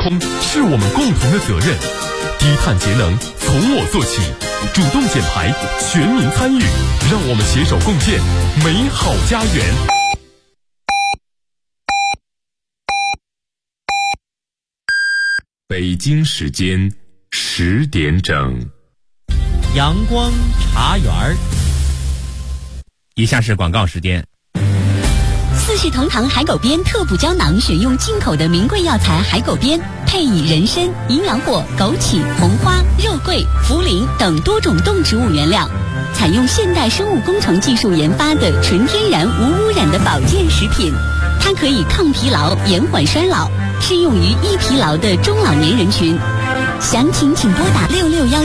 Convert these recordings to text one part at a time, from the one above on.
空是我们共同的责任。低碳节能从我做起，主动减排，全民参与，让我们携手共建美好家园。北京时间10点整， 阳光茶园。 以下是广告时间。 四世同堂海狗鞭特补胶囊，选用进口的名贵药材海狗鞭，配以人参、营养果、枸杞、红花、肉桂、茯苓等多种动植物原料，采用现代生物工程技术研发的纯天然无污染的保健食品。它可以抗疲劳、延缓衰老，适用于易疲劳的中老年人群。详情请拨打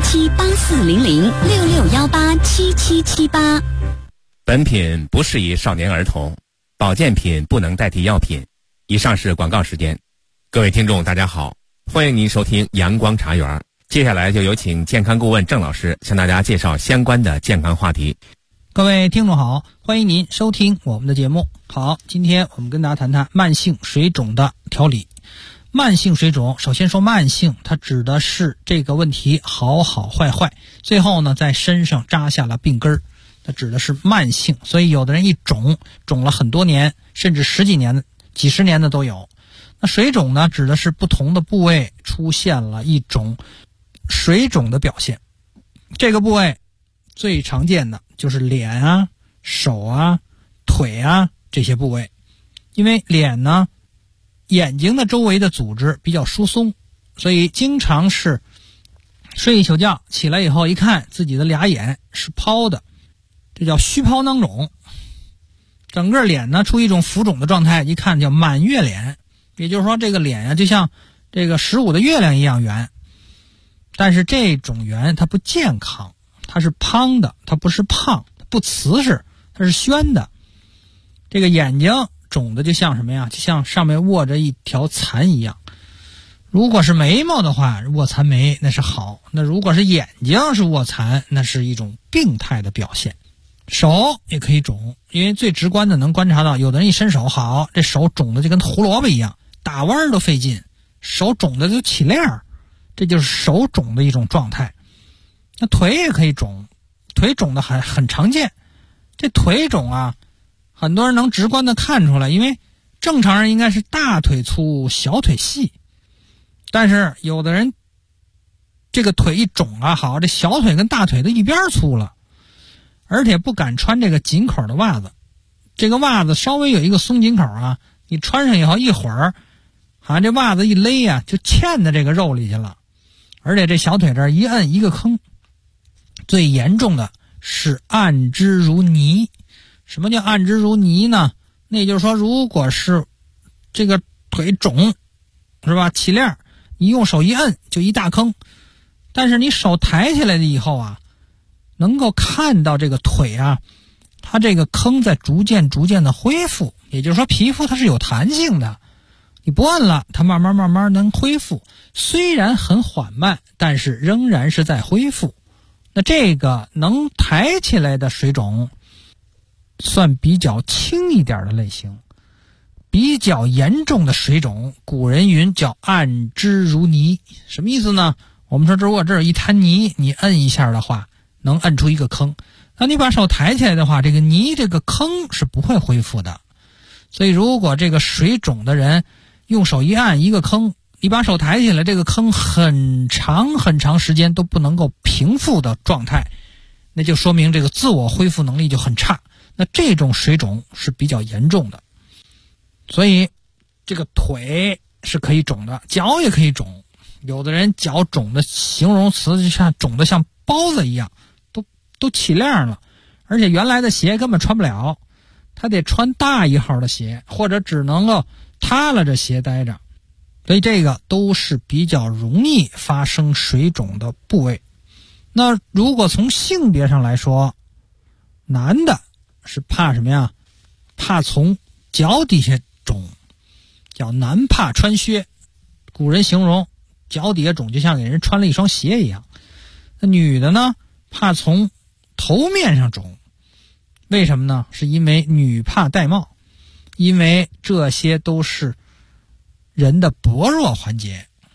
6617840066187778。 本品不适宜少年儿童，保健品不能代替药品。以上是广告时间。各位听众大家好，欢迎您收听阳光茶园。接下来就有请健康顾问郑老师向大家介绍相关的健康话题。 各位听众好，欢迎您收听我们的节目。好，今天我们跟大家谈谈慢性水肿的调理。慢性水肿，首先说慢性，它指的是这个问题好好坏坏，最后呢在身上扎下了病根儿，它指的是慢性。所以有的人一肿了很多年，甚至十几年的、几十年的都有。那水肿呢，指的是不同的部位出现了一种水肿的表现。这个部位最常见的就是脸啊、手啊、腿啊这些部位。因为脸呢，眼睛的周围的组织比较疏松，所以经常是睡一宿觉起来以后一看自己的俩眼是泡的，这叫虚泡囊肿。整个脸呢处于一种浮肿的状态，一看叫满月脸，也就是说这个脸啊就像这个15的月亮一样圆。但是这种圆它不健康，它是胖的，它不是胖，不瓷实，它是宣的。这个眼睛肿的就像什么呀？就像上面握着一条蚕一样。如果是眉毛的话，卧蚕眉那是好，那如果是眼睛是卧蚕，那是一种病态的表现。手也可以肿，因为最直观的能观察到，有的人一伸手好，这手肿的就跟胡萝卜一样，打弯都费劲，手肿的就起链儿，这就是手肿的一种状态。那腿也可以肿，腿肿的很常见。这腿肿啊，很多人能直观的看出来，因为正常人应该是大腿粗小腿细，但是有的人这个腿一肿啊，好，这小腿跟大腿的一边粗了，而且不敢穿这个紧口的袜子。这个袜子稍微有一个松紧口啊，你穿上以后一会儿好像这袜子一勒啊，就嵌在这个肉里去了，而且这小腿这儿一摁一个坑。最严重的是按之如泥。什么叫按之如泥呢？那也就是说，如果是这个腿肿是吧，起链，你用手一摁就一大坑，但是你手抬起来了以后啊，能够看到这个腿啊，它这个坑在逐渐的恢复。也就是说，皮肤它是有弹性的，你不摁了，它慢慢能恢复，虽然很缓慢，但是仍然是在恢复。那这个能抬起来的水肿算比较轻一点的类型。比较严重的水肿，古人云叫按之如泥。什么意思呢？我们说如果这有一滩泥，你摁一下的话能摁出一个坑，那你把手抬起来的话，这个泥这个坑是不会恢复的。所以如果这个水肿的人用手一按一个坑，你把手抬起来，这个坑很长时间都不能够平复的状态，那就说明这个自我恢复能力就很差。那这种水肿是比较严重的。所以这个腿是可以肿的，脚也可以肿。有的人脚肿的形容词就像肿的像包子一样，都起链了，而且原来的鞋根本穿不了，他得穿大一号的鞋，或者只能够塌了着鞋待着。所以这个都是比较容易发生水肿的部位。那如果从性别上来说，男的是怕什么呀？怕从脚底下肿，叫男怕穿靴。古人形容脚底下肿就像给人穿了一双鞋一样。那女的呢，怕从头面上肿。为什么呢？是因为女怕戴帽，因为这些都是人的薄弱环节。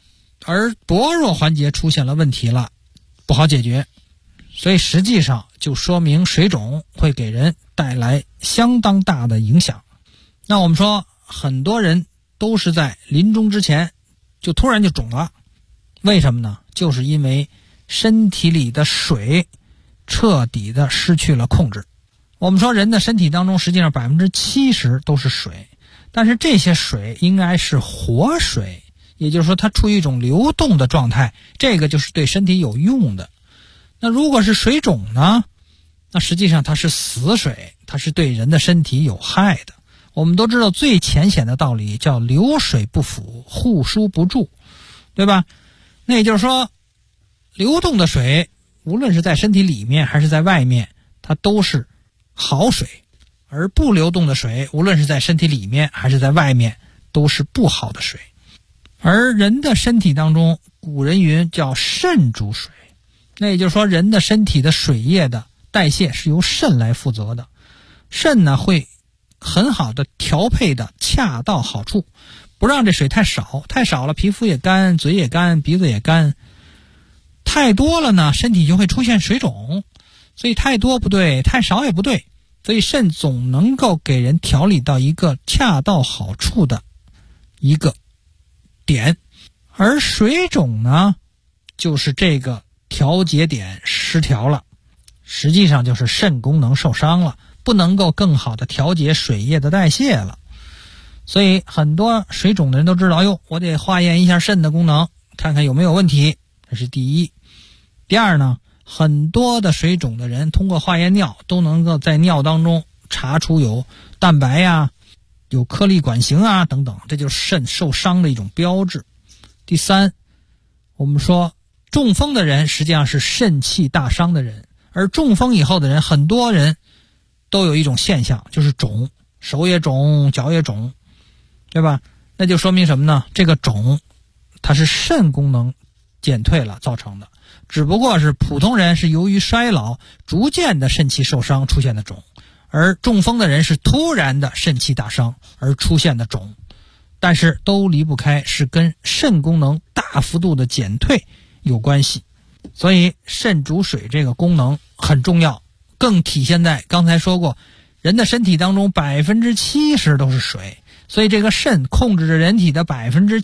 而薄弱环节出现了问题了，不好解决，所以实际上就说明水肿会给人带来相当大的影响。那我们说很多人都是在临终之前就突然就肿了，为什么呢？就是因为身体里的水彻底的失去了控制。我们说人的身体当中实际上 70% 都是水，但是这些水应该是活水，也就是说它处于一种流动的状态，这个就是对身体有用的。那如果是水肿呢，那实际上它是死水，它是对人的身体有害的。我们都知道最浅显的道理叫流水不腐，户枢不蛀，对吧？那也就是说流动的水无论是在身体里面还是在外面，它都是好水，而不流动的水无论是在身体里面还是在外面都是不好的水。而人的身体当中，古人云叫肾主水，那也就是说人的身体的水液的代谢是由肾来负责的。肾呢会很好的调配的恰到好处，不让这水太少，太少了皮肤也干，嘴也干，鼻子也干，太多了呢身体就会出现水肿，所以太多不对，太少也不对，所以肾总能够给人调理到一个恰到好处的一个点。而水肿呢就是这个调节点失调了，实际上就是肾功能受伤了，不能够更好的调节水液的代谢了。所以很多水肿的人都知道，我得化验一下肾的功能，看看有没有问题，这是第一。第二呢，很多的水肿的人通过化验尿都能够在尿当中查出有蛋白呀、有颗粒管型啊等等，这就是肾受伤的一种标志。第三，我们说中风的人实际上是肾气大伤的人，而中风以后的人，很多人都有一种现象，就是肿，手也肿，脚也肿，对吧？那就说明什么呢？这个肿它是肾功能减退了造成的，只不过是普通人是由于衰老逐渐的肾气受伤出现的肿，而中风的人是突然的肾气大伤而出现的肿，但是都离不开是跟肾功能大幅度的减退有关系。所以肾主水这个功能很重要，更体现在刚才说过，人的身体当中 70% 都是水，所以这个肾控制着人体的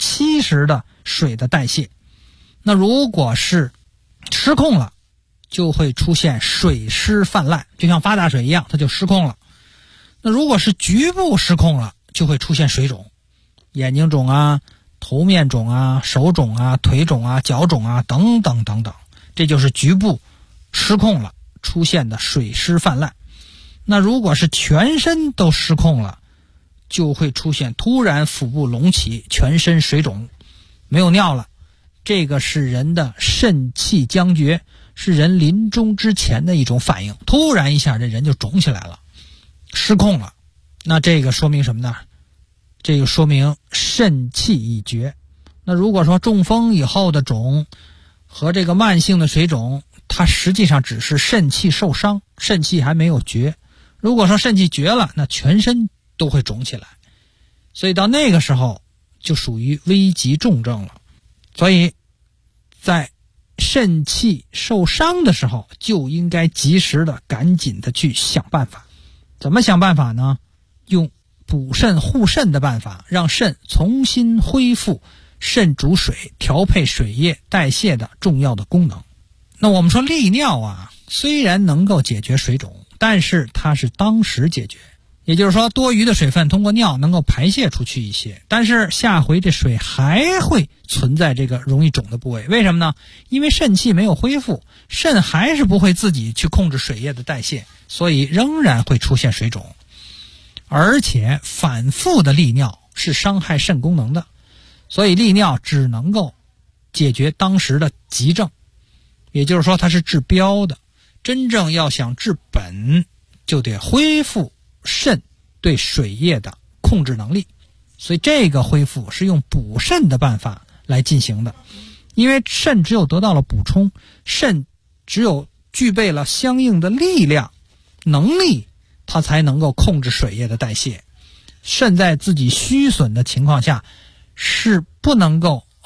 70% 的水的代谢。那如果是失控了，就会出现水湿泛滥，就像发大水一样，它就失控了。那如果是局部失控了，就会出现水肿，眼睛肿啊，头面肿啊，手肿啊，腿肿啊，脚肿啊，等等等等，这就是局部失控了出现的水湿泛滥。那如果是全身都失控了，就会出现突然腹部隆起，全身水肿，没有尿了。这个是人的肾气僵绝，是人临终之前的一种反应，突然一下这人就肿起来了，失控了。那这个说明什么呢？这个说明肾气已绝。那如果说中风以后的肿和这个慢性的水肿，它实际上只是肾气受伤，肾气还没有绝。如果说肾气绝了，那全身都会肿起来，所以到那个时候就属于危急重症了。所以在肾气受伤的时候，就应该及时的赶紧的去想办法。怎么想办法呢？用补肾护肾的办法，让肾重新恢复肾主水，调配水液代谢的重要的功能。那我们说利尿啊，虽然能够解决水肿，但是它是当时解决，也就是说多余的水分通过尿能够排泄出去一些，但是下回这水还会存在这个容易肿的部位。为什么呢？因为肾气没有恢复，肾还是不会自己去控制水液的代谢，所以仍然会出现水肿。而且反复的利尿是伤害肾功能的，所以利尿只能够解决当时的急症，也就是说它是治标的。真正要想治本，就得恢复肾对水液的控制能力，所以这个恢复是用补肾的办法来进行的。因为肾只有得到了补充，肾只有具备了相应的力量能力，它才能够控制水液的代谢。肾在自己虚损的情况下是不能够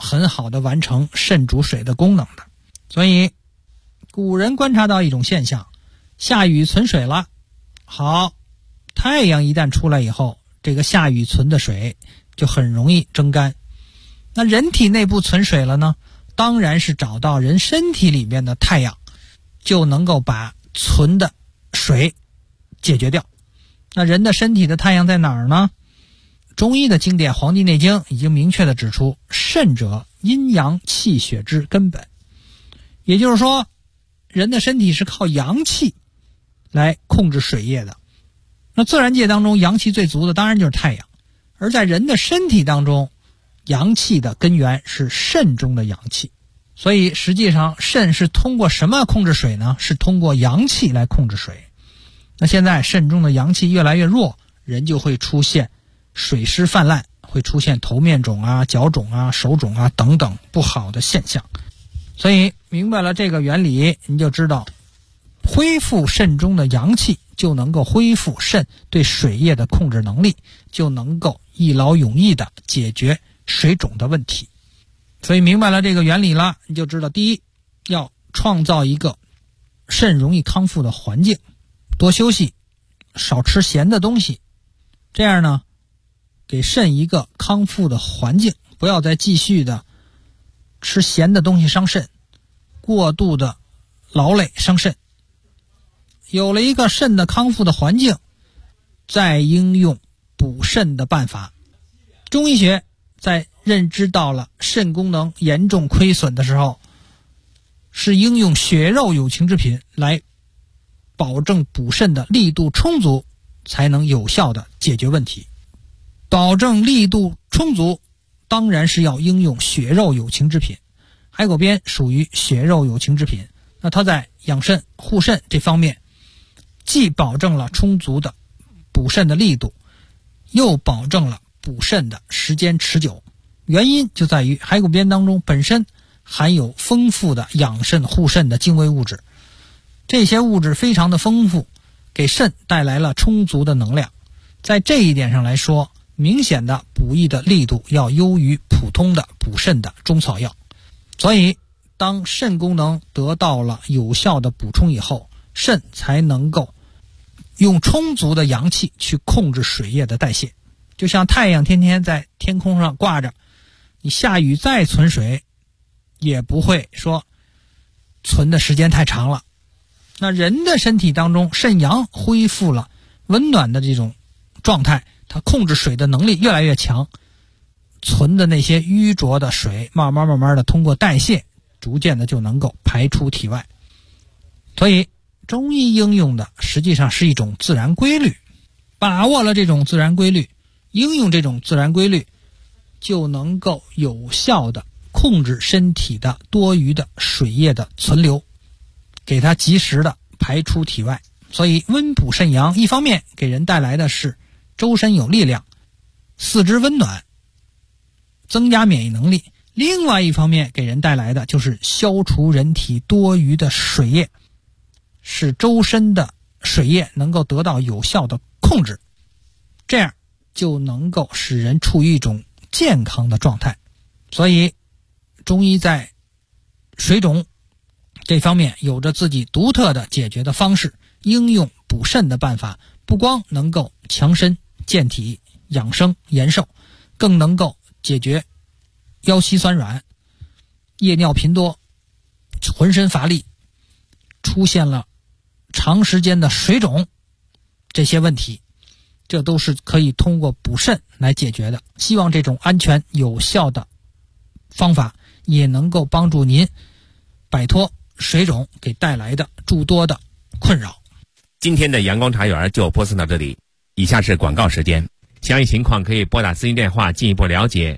很好的完成肾主水的功能的。所以古人观察到一种现象，下雨存水了，好，太阳一旦出来以后，这个下雨存的水就很容易蒸干。那人体内部存水了呢，当然是找到人身体里面的太阳，就能够把存的水解决掉。那人的身体的太阳在哪儿呢？中医的经典《黄帝内经》已经明确地指出，肾者阴阳气血之根本。也就是说，人的身体是靠阳气来控制水液的。那自然界当中阳气最足的当然就是太阳，而在人的身体当中，阳气的根源是肾中的阳气。所以实际上肾是通过什么控制水呢？是通过阳气来控制水。那现在肾中的阳气越来越弱，人就会出现水湿泛滥，会出现头面肿啊、脚肿啊、手肿啊等等不好的现象。所以明白了这个原理，你就知道恢复肾中的阳气，就能够恢复肾对水液的控制能力，就能够一劳永逸地解决水肿的问题。所以明白了这个原理了，你就知道，第一，要创造一个肾容易康复的环境，多休息，少吃咸的东西，这样呢，给肾一个康复的环境，不要再继续的吃咸的东西伤肾，过度的劳累伤肾。有了一个肾的康复的环境，再应用补肾的办法。中医学在认知到了肾功能严重亏损的时候，是应用血肉有情之品来保证补肾的力度充足，才能有效的解决问题。保证力度充足，当然是要应用血肉有情之品。海狗鞭属于血肉有情之品，那它在养肾护肾这方面，既保证了充足的补肾的力度，又保证了补肾的时间持久。原因就在于海狗鞭当中本身含有丰富的养肾护肾的精微物质，这些物质非常的丰富，给肾带来了充足的能量。在这一点上来说，明显的补益的力度要优于普通的补肾的中草药。所以当肾功能得到了有效的补充以后，肾才能够用充足的阳气去控制水液的代谢。就像太阳天天在天空上挂着，你下雨再存水也不会说存的时间太长了。那人的身体当中，肾阳恢复了温暖的这种状态，它控制水的能力越来越强，存的那些淤浊的水慢慢的通过代谢，逐渐的就能够排出体外。所以中医应用的实际上是一种自然规律，把握了这种自然规律，应用这种自然规律，就能够有效的控制身体的多余的水液的存留，给它及时的排出体外。所以温补肾阳，一方面给人带来的是周身有力量，四肢温暖，增加免疫能力；另外一方面给人带来的就是消除人体多余的水液，使周身的水液能够得到有效的控制，这样就能够使人处于一种健康的状态。所以中医在水肿这方面有着自己独特的解决的方式，应用补肾的办法，不光能够强身健体、养生延寿，更能够解决腰膝酸软、夜尿频多、浑身乏力、出现了长时间的水肿这些问题，这都是可以通过补肾来解决的。希望这种安全有效的方法也能够帮助您摆脱水肿给带来的诸多的困扰。 今天的阳光茶园就播送到这里，以下是广告时间。详细情况可以拨打咨询电话进一步了解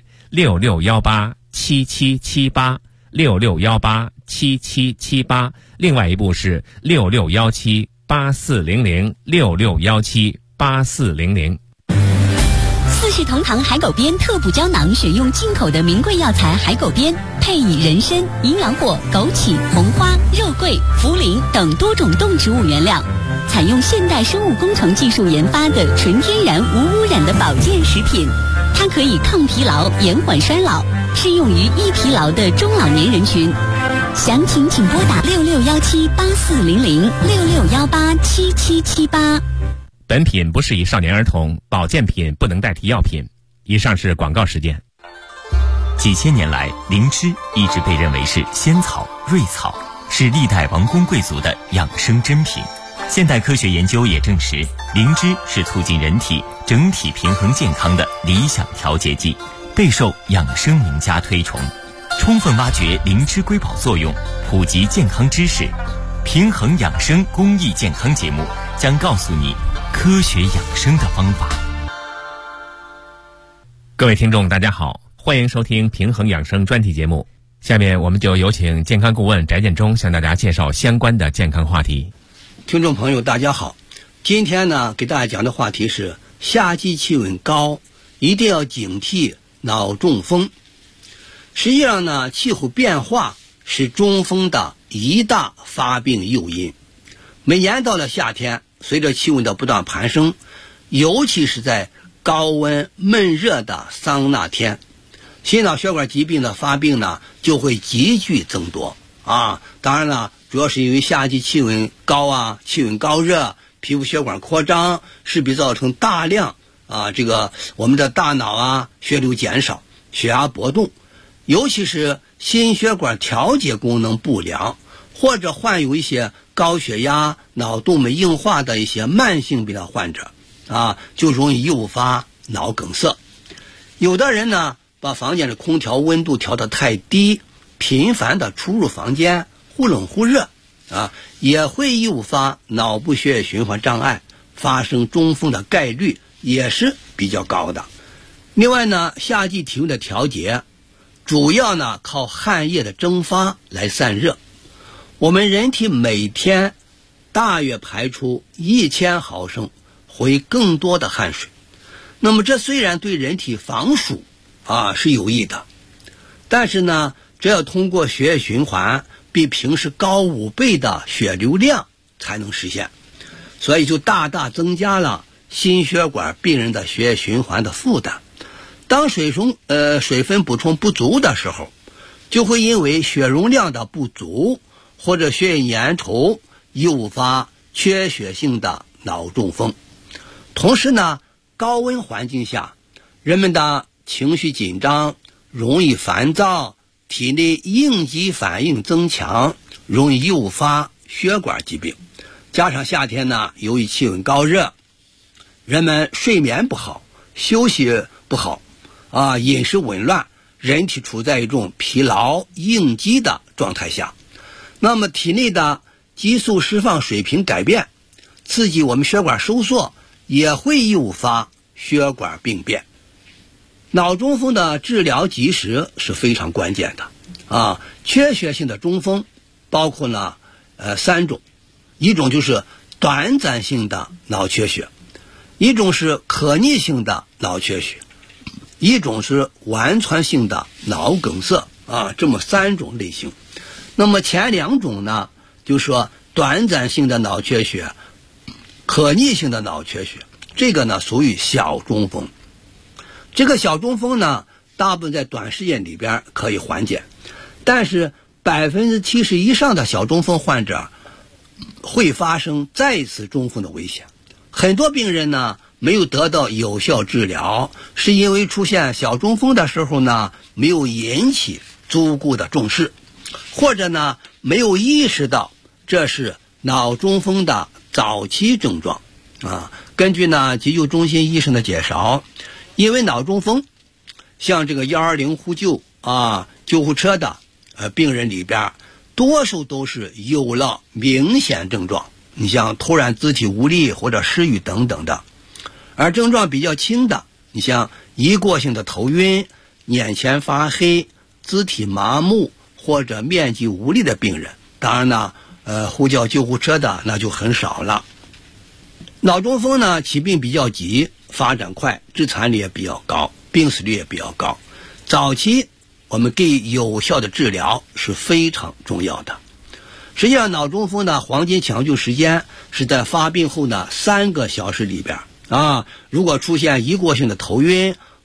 ，66187778 66187778，另外一部是66178400 66178400。 四世同堂海狗鞭特补胶囊选用进口的名贵药材海狗鞭，配以人参、银狼果、枸杞、红花、肉桂、茯苓等多种动植物原料，采用现代生物工程技术研发的纯天然无污染的保健食品。 它可以抗疲劳、延缓衰老，适用于易疲劳的中老年人群。详情请拨打6617840066187778。 本品不适宜少年儿童，保健品不能代替药品。以上是广告时间。 几千年来，灵芝一直被认为是仙草、瑞草，是历代王公贵族的养生珍品。现代科学研究也证实，灵芝是促进人体整体平衡健康的理想调节剂，备受养生名家推崇。充分挖掘灵芝瑰宝作用，普及健康知识，平衡养生公益健康节目将告诉你科学养生的方法。 各位听众大家好，欢迎收听平衡养生专题节目。下面我们就有请健康顾问翟建中向大家介绍相关的健康话题。 听众朋友大家好，今天呢给大家讲的话题是夏季气温高，一定要警惕脑中风。实际上呢，气候变化是中风的一大发病诱因。每年到了夏天，随着气温的不断攀升，尤其是在高温闷热的桑拿天，心脑血管疾病的发病呢就会急剧增多啊。当然了，主要是因为夏季气温高啊，气温高热，皮肤血管扩张，势必造成大量我们的大脑啊血流减少，血压波动，尤其是心血管调节功能不良，或者患有一些高血压、脑动脉硬化的一些慢性病的患者啊，就容易诱发脑梗塞。有的人呢，把房间的空调温度调得太低，频繁的出入房间，忽冷忽热啊，也会诱发脑部血液循环障碍，发生中风的概率也是比较高的。另外呢，夏季体温的调节主要呢靠汗液的蒸发来散热。我们人体每天大约排出1000毫升或更多的汗水，那么这虽然对人体防暑是有益的，但是呢，这要通过血液循环比平时高5倍的血流量才能实现，所以就大大增加了心血管病人的血液循环的负担。当水分补充不足的时候，就会因为血容量的不足或者血液粘稠，诱发缺血性的脑中风。同时呢，高温环境下，人们的情绪紧张，容易烦躁，体内应激反应增强，容易诱发血管疾病。加上夏天呢，由于气温高热，人们睡眠不好，休息不好饮食紊乱，人体处在一种疲劳应激的状态下，那么体内的激素释放水平改变，刺激我们血管收缩，也会诱发血管病变。脑中风的治疗及时是非常关键的缺血性的中风包括了3种，一种就是短暂性的脑缺血，一种是可逆性的脑缺血，一种是完全性的脑梗塞这么3种类型。那么前2种呢，就是说短暂性的脑缺血、可逆性的脑缺血，这个呢属于小中风。这个小中风呢，大部分在短时间里边可以缓解，但是70%以上的小中风患者会发生再次中风的危险。很多病人呢没有得到有效治疗，是因为出现小中风的时候呢没有引起足够的重视，或者呢没有意识到这是脑中风的早期症状根据呢急救中心医生的介绍，因为脑中风像这个120呼救救护车的病人里边，多数都是有了明显症状，你像突然肢体无力或者失语等等的。而症状比较轻的，你像一过性的头晕、眼前发黑、肢体麻木或者面积无力的病人，当然呢呼叫救护车的那就很少了。脑中风呢起病比较急，发展快，致残率也比较高，病死率也比较高。早期我们给有效的治疗是非常重要的。实际上脑中风的黄金抢救时间是在发病后呢3个小时里边如果出现一过性的头晕或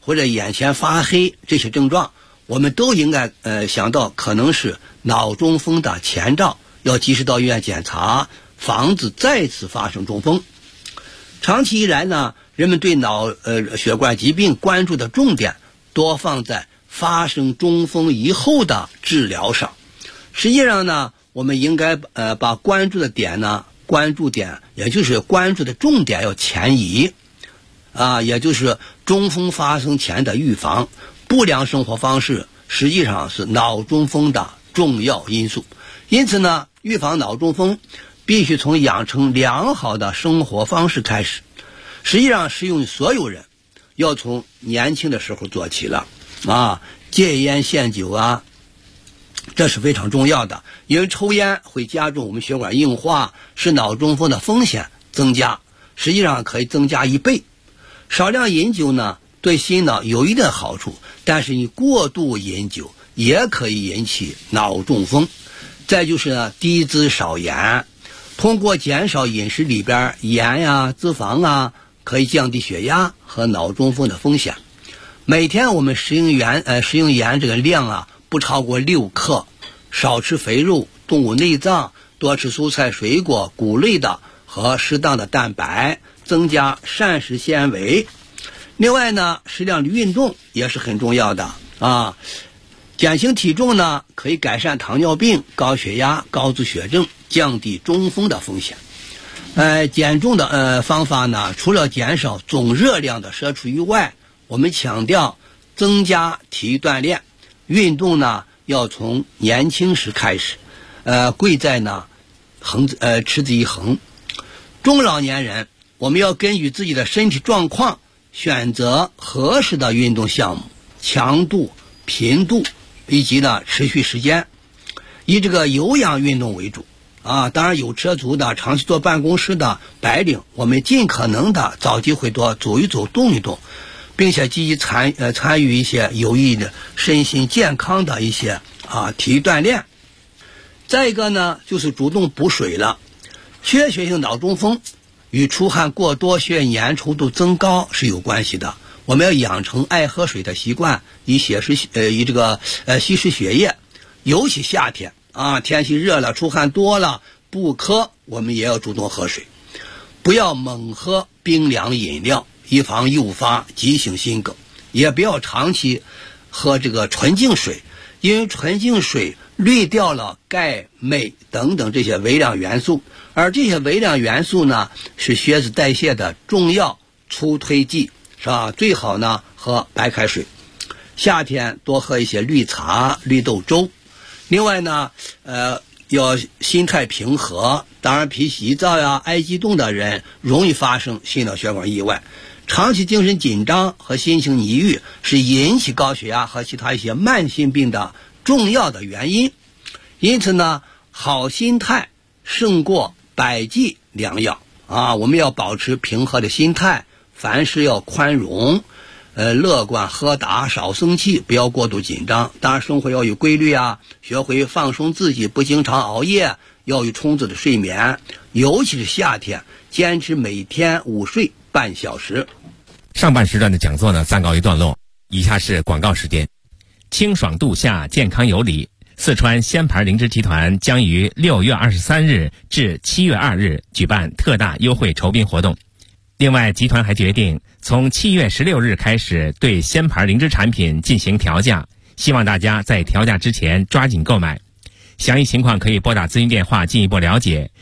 或者眼前发黑这些症状，我们都应该想到可能是脑中风的前兆，要及时到医院检查，防止再次发生中风。长期以来呢，人们对脑血管疾病关注的重点多放在发生中风以后的治疗上。实际上呢，我们应该把关注的点，也就是关注的重点要前移也就是中风发生前的预防。不良生活方式实际上是脑中风的重要因素，因此呢，预防脑中风必须从养成良好的生活方式开始。实际上适用于所有人，要从年轻的时候做起了戒烟限酒这是非常重要的，因为抽烟会加重我们血管硬化，使脑中风的风险增加，实际上可以增加1倍。少量饮酒呢，对心脑有一定的好处，但是你过度饮酒也可以引起脑中风。再就是呢，低脂少盐，通过减少饮食里边盐脂肪可以降低血压和脑中风的风险。每天我们食用盐这个量不超过6克，少吃肥肉、动物内脏，多吃蔬菜水果、谷类的和适当的蛋白，增加膳食纤维。另外呢，适量的运动也是很重要的减轻体重呢，可以改善糖尿病、高血压、高脂血症，降低中风的风险。减重的方法呢，除了减少总热量的摄取以外，我们强调增加体育锻炼，运动呢要从年轻时开始，贵在呢持之以恒。中老年人，我们要根据自己的身体状况选择合适的运动项目，强度、频度以及呢持续时间，以这个有氧运动为主当然有车族的、长期坐办公室的白领，我们尽可能的找机会多走一走、动一动，并且积极参与一些有益的身心健康的一些体育锻炼。再一个呢，就是主动补水了。缺血性脑中风与出汗过多、血液粘稠度增高是有关系的。我们要养成爱喝水的习惯，以稀释血液，尤其夏天天气热了、出汗多了、不渴，我们也要主动喝水，不要猛喝冰凉饮料，以防诱发急性心梗。也不要长期喝这个纯净水，因为纯净水滤掉了钙、镁等等这些微量元素，而这些微量元素呢，是血脂代谢的重要促推剂，是吧？最好呢喝白开水，夏天多喝一些绿茶、绿豆粥。另外呢，要心态平和，当然脾气急躁爱激动的人容易发生心脑血管意外。长期精神紧张和心情抑郁是引起高血压和其他一些慢性病的重要的原因。因此呢，好心态胜过百剂良药我们要保持平和的心态，凡事要宽容，乐观豁达，少生气，不要过度紧张。当然生活要有规律学会放松自己，不经常熬夜，要有充足的睡眠，尤其是夏天，坚持每天午睡半小时。 上半时段的讲座呢暂告一段落，以下是广告时间。清爽度夏，健康有理。四川鲜牌灵芝集团将于6月23日至7月2日举办特大优惠酬宾活动。另外，集团还决定从7月16日开始对鲜牌灵芝产品进行调价，希望大家在调价之前抓紧购买。详细情况可以拨打咨询电话进一步了解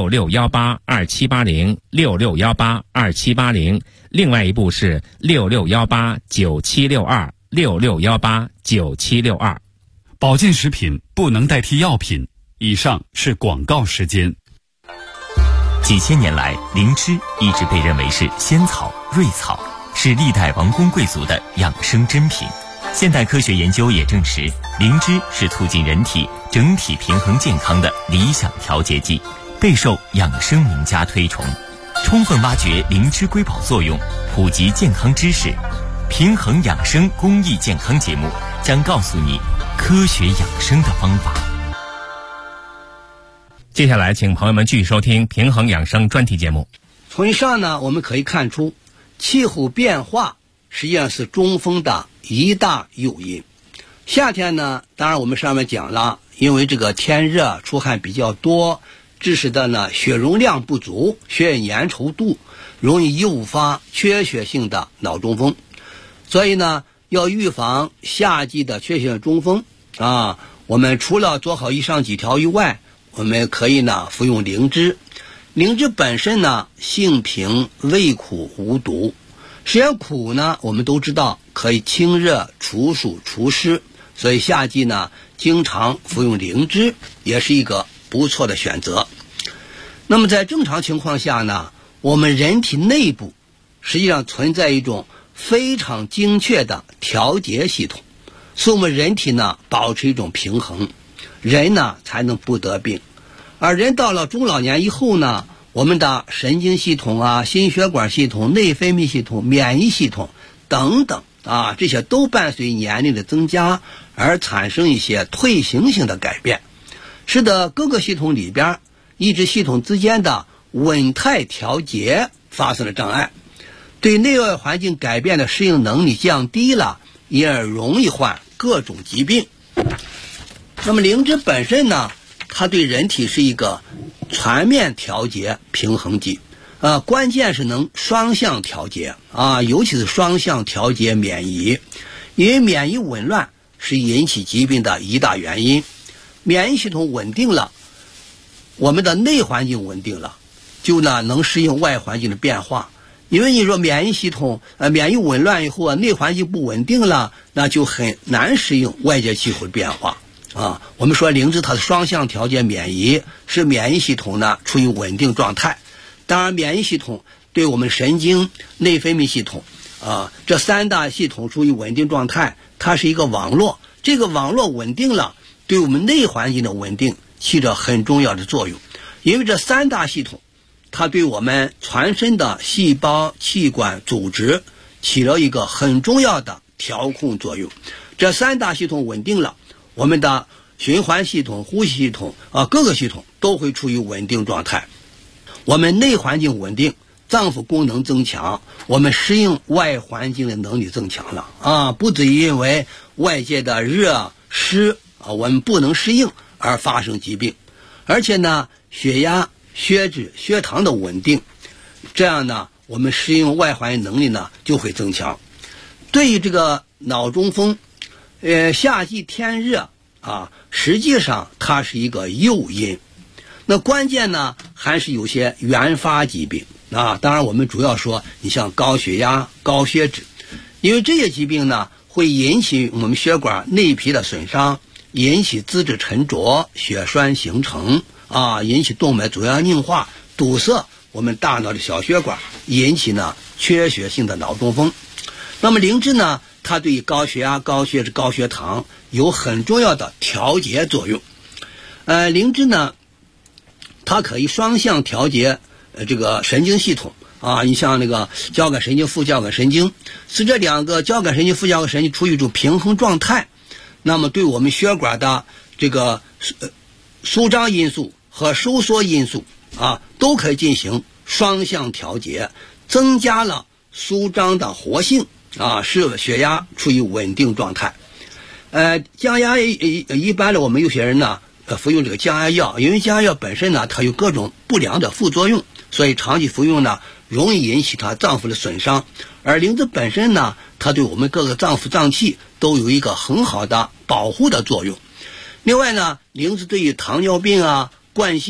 ，66182780，66182780，另外一部是66189762，66189762。 保健食品不能代替药品。以上是广告时间。 几千年来，灵芝一直被认为是仙草、瑞草，是历代王公贵族的养生珍品。现代科学研究也证实，灵芝是促进人体整体平衡健康的理想调节剂，备受养生名家推崇。充分挖掘灵芝瑰宝作用，普及健康知识，平衡养生公益健康节目将告诉你科学养生的方法。 接下来请朋友们继续收听平衡养生专题节目。 从以上呢，我们可以看出气候变化实际上是中风的一大诱因。夏天呢，当然我们上面讲了，因为这个天热出汗比较多，致使的呢血容量不足，血液粘稠度容易诱发缺血性的脑中风。所以呢，要预防夏季的缺血性中风啊，我们除了做好以上几条以外，我们可以呢服用灵芝。灵芝本身呢性平，味苦无毒。实际上苦呢，我们都知道可以清热除暑除湿，所以夏季呢经常服用灵芝也是一个不错的选择。那么在正常情况下呢，我们人体内部实际上存在一种非常精确的调节系统，使我们人体呢保持一种平衡，人呢才能不得病。而人到了中老年以后呢，我们的神经系统啊、心血管系统、内分泌系统、免疫系统等等啊，这些都伴随年龄的增加而产生一些退行性的改变，使得各个系统里边抑制系统之间的稳态调节发生了障碍，对内外环境改变的适应能力降低了，因而容易患各种疾病。那么灵芝本身呢，它对人体是一个全面调节平衡剂，关键是能双向调节啊，尤其是双向调节免疫，因为免疫紊乱是引起疾病的一大原因。免疫系统稳定了，我们的内环境稳定了，就呢能适应外环境的变化。因为你说免疫系统免疫紊乱以后啊，内环境不稳定了，那就很难适应外界气候的变化啊。我们说灵芝它是双向调节免疫，使免疫系统呢处于稳定状态。当然免疫系统对我们神经、内分泌系统啊，这三大系统处于稳定状态，它是一个网络，这个网络稳定了，对我们内环境的稳定起着很重要的作用。因为这三大系统它对我们全身的细胞、器官、组织起了一个很重要的调控作用。这三大系统稳定了，我们的循环系统、呼吸系统各个系统都会处于稳定状态。我们内环境稳定，脏腑功能增强，我们适应外环境的能力增强了不至于因为外界的热湿我们不能适应而发生疾病。而且呢，血压、血脂、血糖的稳定，这样呢我们适应外环境能力呢就会增强。对于这个脑中风夏季天热实际上它是一个诱因。那关键呢还是有些原发疾病当然我们主要说你像高血压、高血脂，因为这些疾病呢会引起我们血管内皮的损伤，引起资质沉着、血栓形成引起动脉粥样硬化，堵塞我们大脑的小血管，引起呢缺血性的脑中风。那么灵芝呢，它对高血压、高血脂、高血糖有很重要的调节作用。灵芝呢，它可以双向调节这个神经系统你像那个交感神经、副交感神经，使这两个交感神经、副交感神经处于一种平衡状态，那么对我们血管的这个舒张因素和收缩因素都可以进行双向调节，增加了舒张的活性使血压处于稳定状态。降压一般的我们有些人呢服用这个降压药，因为降压药本身呢它有各种不良的副作用，所以长期服用呢容易引起它脏腑的损伤。而灵芝本身呢，它对我们各个脏腑脏器都有一个很好的保护的作用。另外呢，灵芝对于糖尿病冠心